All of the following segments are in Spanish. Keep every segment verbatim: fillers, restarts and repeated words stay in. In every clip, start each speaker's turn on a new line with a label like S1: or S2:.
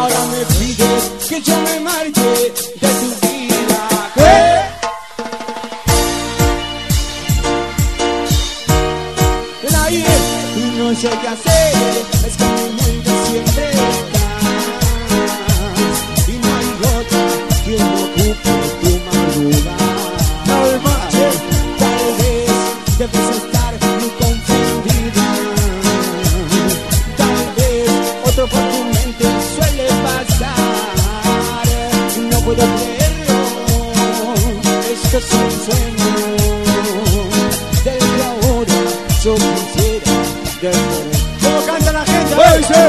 S1: ahora me pides que yo me marche de tu vida. ¿Qué? Y no sé qué hacer, es que mi mente siempre estás y no hay otra quien ocupe tu madrugada. Tal vez, tal vez debes estar muy confundida. Tal vez otro por tu mente suele pasar. No puedo creerlo, esto es un sueño del que ahora yo quisiera. ¿Cómo canta la gente? ¡Ay, sí!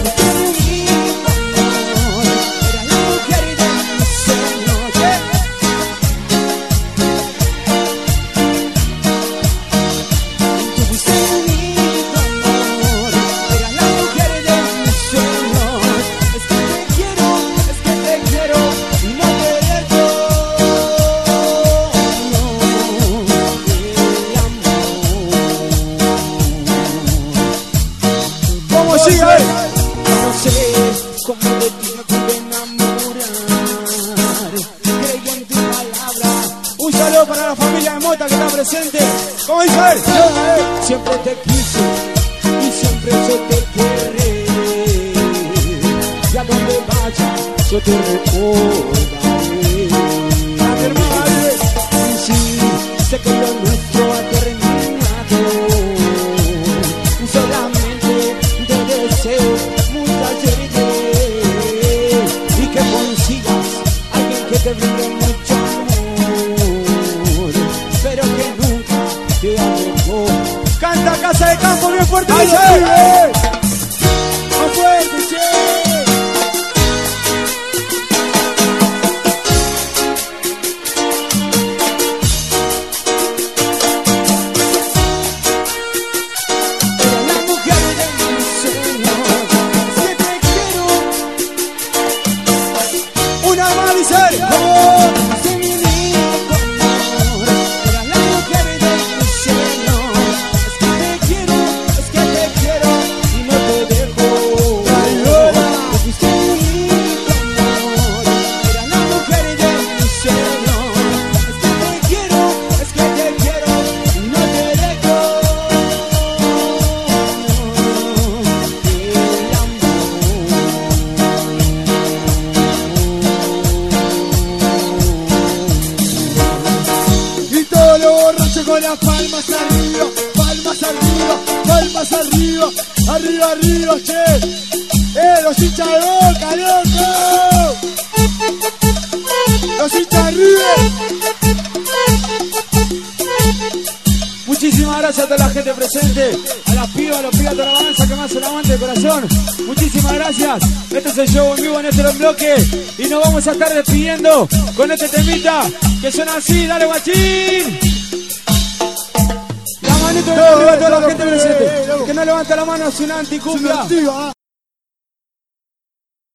S1: No sé cómo de ti me pude enamorar. Creí en tu palabra. Un saludo para la familia de Mota que está presente. ¿Cómo dice él? Siempre te quise y siempre yo te querré. Y a donde vayas yo te recordaré. A mi hermana, sí, sé que lo nuestro ha terminado. Solamente te deseo mucha suerte y que consigas alguien que te brinde mucho amor, pero que nunca te alejó. Canta Casa de Campo bien fuerte. ¡Ay, sí! ¡Más fuerte, che!
S2: Con las palmas arriba, palmas arriba, palmas arriba, arriba, arriba, che. Eh, los hinchas de Boca, loco. Los hinchas arriba.
S1: Muchísimas gracias a toda la gente presente, a las pibas, a los pibas de la alabanza que más se la aguante de corazón. Muchísimas gracias. Este es el show en vivo en este bloque y nos vamos a estar despidiendo con este temita que suena así. Dale, guachín. La manito de arriba a toda la gente presente. Que no levanta la mano es una anticumbia.